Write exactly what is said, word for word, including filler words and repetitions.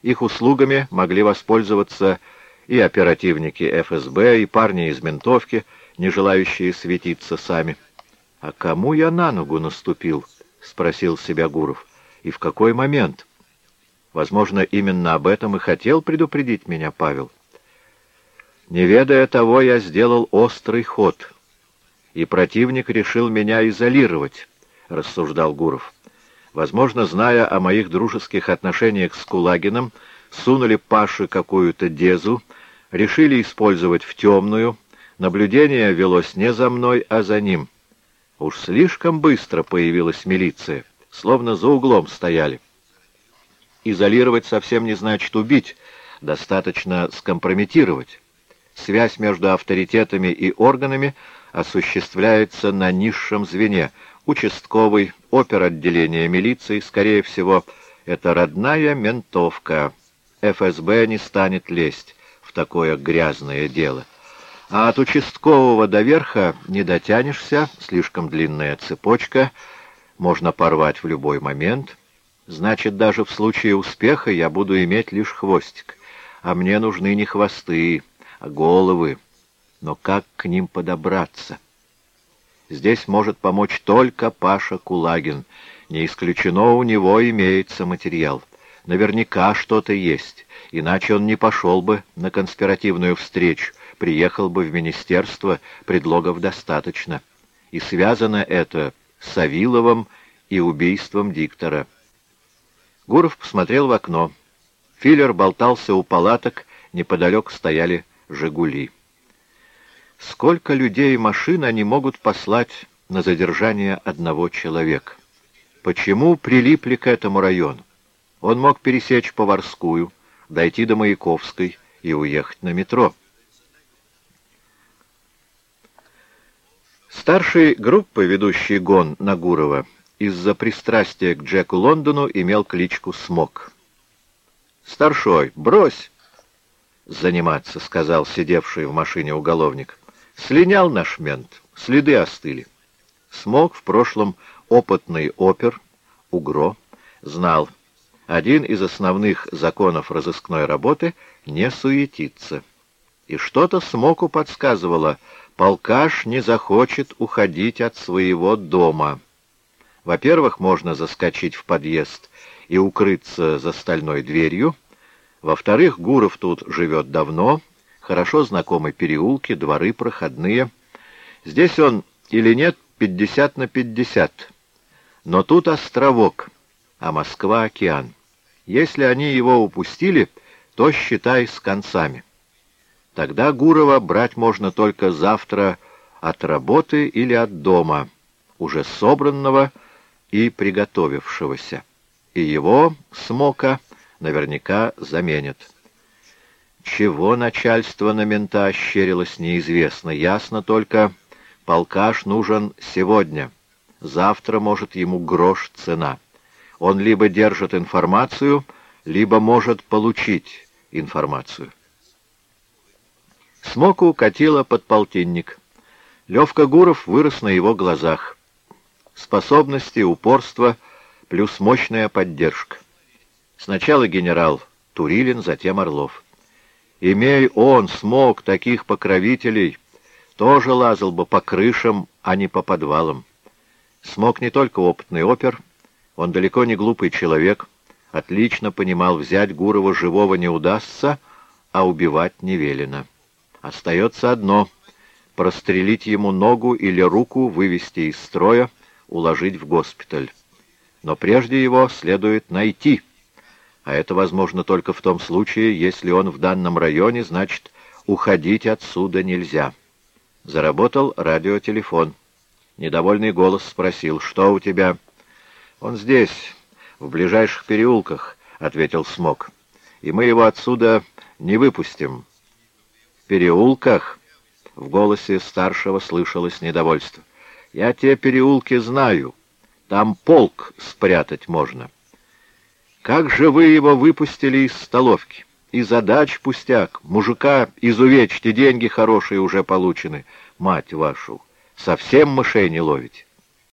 Их услугами могли воспользоваться и оперативники эф эс бэ, и парни из ментовки, не желающие светиться сами. «А кому я на ногу наступил?» — спросил себя Гуров. «И в какой момент? Возможно, именно об этом и хотел предупредить меня Павел. Не ведая того, я сделал острый ход, и противник решил меня изолировать», — рассуждал Гуров. «Возможно, зная о моих дружеских отношениях с Кулагиным, сунули Паше какую-то дезу, решили использовать в темную. Наблюдение велось не за мной, а за ним. Уж слишком быстро появилась милиция, словно за углом стояли. Изолировать совсем не значит убить, достаточно скомпрометировать. Связь между авторитетами и органами осуществляется на низшем звене. Участковый, оперотделение милиции, скорее всего, это родная ментовка. эф эс бэ не станет лезть в такое грязное дело. А от участкового до верха не дотянешься, слишком длинная цепочка, можно порвать в любой момент. Значит, даже в случае успеха я буду иметь лишь хвостик. А мне нужны не хвосты, а головы. Но как к ним подобраться? Здесь может помочь только Паша Кулагин. Не исключено, у него имеется материал. Наверняка что-то есть, иначе он не пошел бы на конспиративную встречу, приехал бы в министерство, предлогов достаточно. И связано это с Савиловым и убийством диктора. Гуров посмотрел в окно. Филлер болтался у палаток, неподалеку стояли «Жигули». Сколько людей и машин они могут послать на задержание одного человека? Почему прилипли к этому району? Он мог пересечь Поварскую, дойти до Маяковской и уехать на метро. Старший группы, ведущий гон на Гурова, из-за пристрастия к Джеку Лондону имел кличку Смок. «Старшой, брось заниматься», — сказал сидевший в машине уголовник. «Слинял наш мент, следы остыли». Смок, в прошлом опытный опер, УГРО, знал, один из основных законов разыскной работы — не суетиться. И что-то Смоку подсказывало, полкаш не захочет уходить от своего дома. Во-первых, можно заскочить в подъезд и укрыться за стальной дверью. Во-вторых, Гуров тут живет давно, хорошо знакомы переулки, дворы проходные. Здесь он или нет пятьдесят на пятьдесят. Но тут островок, а Москва — океан. Если они его упустили, то считай с концами. Тогда Гурова брать можно только завтра от работы или от дома, уже собранного и приготовившегося. И его, Смока, наверняка заменят. Чего начальство на мента ощерилось, неизвестно. Ясно только, полкаш нужен сегодня. Завтра, может, ему грош цена. Он либо держит информацию, либо может получить информацию. Смоку укатило под полтинник. Левка Гуров вырос на его глазах. Способности, упорство, плюс мощная поддержка. Сначала генерал Турилин, затем Орлов. Имей он, Смок, таких покровителей, тоже лазал бы по крышам, а не по подвалам. Смок не только опытный опер, он далеко не глупый человек, отлично понимал, взять Гурова живого не удастся, а убивать не велено. Остается одно — прострелить ему ногу или руку, вывести из строя, уложить в госпиталь. Но прежде его следует найти, а это возможно только в том случае, если он в данном районе, значит, уходить отсюда нельзя. Заработал радиотелефон. Недовольный голос спросил: «Что у тебя?» «Он здесь, в ближайших переулках», — ответил Смок. «И мы его отсюда не выпустим». «В переулках?» — в голосе старшего слышалось недовольство. «Я те переулки знаю. Там полк спрятать можно». «Как же вы его выпустили из столовки? И задач пустяк. Мужика изувечьте, деньги хорошие уже получены. Мать вашу, совсем мышей не ловите».